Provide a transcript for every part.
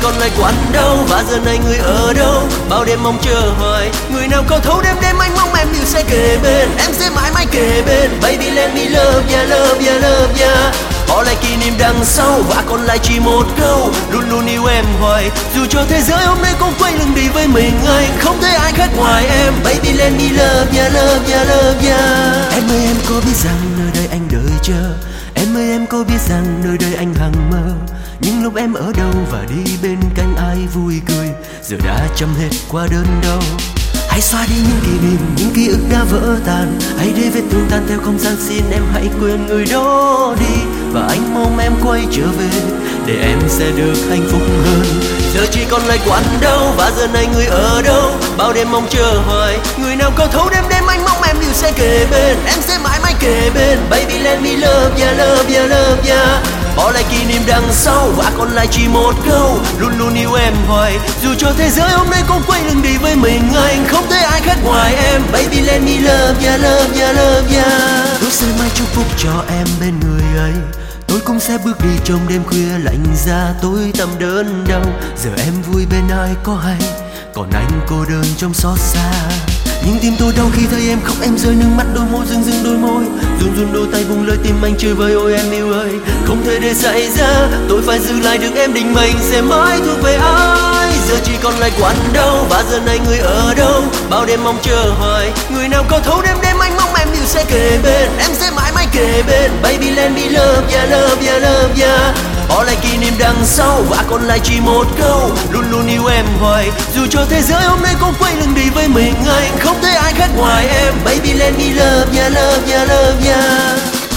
còn lại quanh đâu, và giờ này người ở đâu? Bao đêm mong chờ hoài, người nào có thấu đêm đêm anh mong em đều sẽ kề bên, em sẽ mãi mãi kề bên. Baby let me love ya, love ya, love ya. Bỏ lại kỷ niệm đằng sau và còn lại chỉ một câu, luôn luôn yêu em hoài. Dù cho thế giới hôm nay cũng quay lưng đi với mình anh, không thấy ai khác ngoài em. Baby let me love ya, love ya, love ya. Em ơi em có biết rằng nơi đây anh đợi chờ, em ơi em có biết rằng nơi đây anh hằng mơ. Nhưng lúc em ở đâu và đi bên cạnh ai vui cười, giờ đã chấm hết qua đơn đau. Hãy xóa đi những kỷ niệm, những ký ức đã vỡ tan. Hãy để vết thương tan theo không gian, xin em hãy quên người đó đi. Và anh mong em quay trở về, để em sẽ được hạnh phúc hơn. Giờ chỉ còn lại quanh đâu, và giờ này người ở đâu? Bao đêm mong chờ hoài, người nào có thấu đêm đêm anh mong em đều sẽ kề bên, em sẽ mãi mãi kề bên. Baby let me love ya, love ya, love ya. Bỏ lại kỷ niệm đằng sau và còn lại chỉ một câu, luôn luôn yêu em hoài. Dù cho thế giới hôm nay cũng quay lưng đi với mình anh, không thấy ai khác ngoài em. Baby let me love ya, love ya, love ya. Tôi sẽ mãi chúc phúc cho em bên người ấy, tôi cũng sẽ bước đi trong đêm khuya lạnh giá tối tăm đớn đau. Giờ em vui bên ai có hay, còn anh cô đơn trong xót xa. Nhưng tim tôi đau khi thấy em khóc, em rơi nước mắt, đôi môi rưng rưng đôi môi, run run đôi tay buông lời tim anh chơi vơi. Ôi em yêu ơi, không thể để xảy ra, tôi phải giữ lại được em, định mệnh sẽ mãi thuộc về ai. Giờ chỉ còn lại quanh đâu, và giờ này người ở đâu? Bao đêm mong chờ hoài, người nào có thấu đêm đêm anh mong em đều sẽ kề bên, em sẽ mãi mãi kề bên. Baby let me love ya, love ya, love ya. Bỏ lại kỷ niệm đằng sau và còn lại chỉ một câu, luôn luôn yêu em hoài. Dù cho thế giới hôm nay cũng quay lưng đi với mình anh, không thấy ai khác ngoài em. Baby let me love ya, love ya, love ya.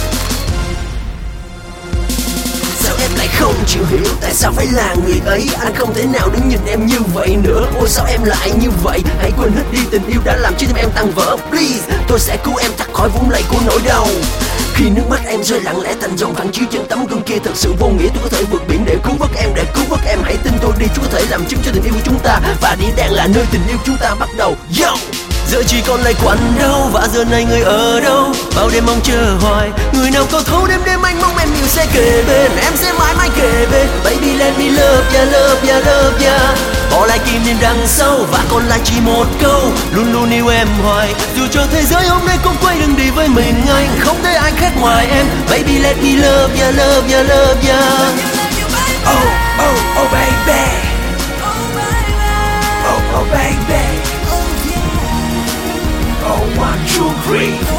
Sao em lại không chịu hiểu, tại sao phải là người ấy? Anh không thể nào đứng nhìn em như vậy nữa. Ôi sao em lại như vậy? Hãy quên hết đi tình yêu đã làm cho tim em tan vỡ. Please, tôi sẽ cứu em thoát khỏi vũng lầy của nỗi đau. Khi nước mắt em rơi lặng lẽ thành dòng phẳng chiếu trên tấm gương kia thật sự vô nghĩa. Tôi có thể vượt biển để cứu vớt em, để cứu vớt em. Hãy tin tôi đi, Chúa có thể làm chứng cho tình yêu của chúng ta, và địa đàng là nơi tình yêu chúng ta bắt đầu. Yo! Giờ chỉ còn lại quanh đâu, và giờ này người ở đâu? Bao đêm mong chờ hoài, người nào có thấu đêm đêm anh mong em đều sẽ kề bên, em sẽ mãi mãi kề bên. Baby let me love ya, love ya, love ya. Bỏ lại kỷ niệm đằng sau và còn lại chỉ một câu, luôn luôn yêu em hoài. Dù cho thế giới hôm nay cũng quay lưng đi với mình anh, không thấy ai khác ngoài em. Baby let me love ya, love ya, love ya. Oh, oh, oh baby. Oh, oh baby. Oh, 1, 2, 3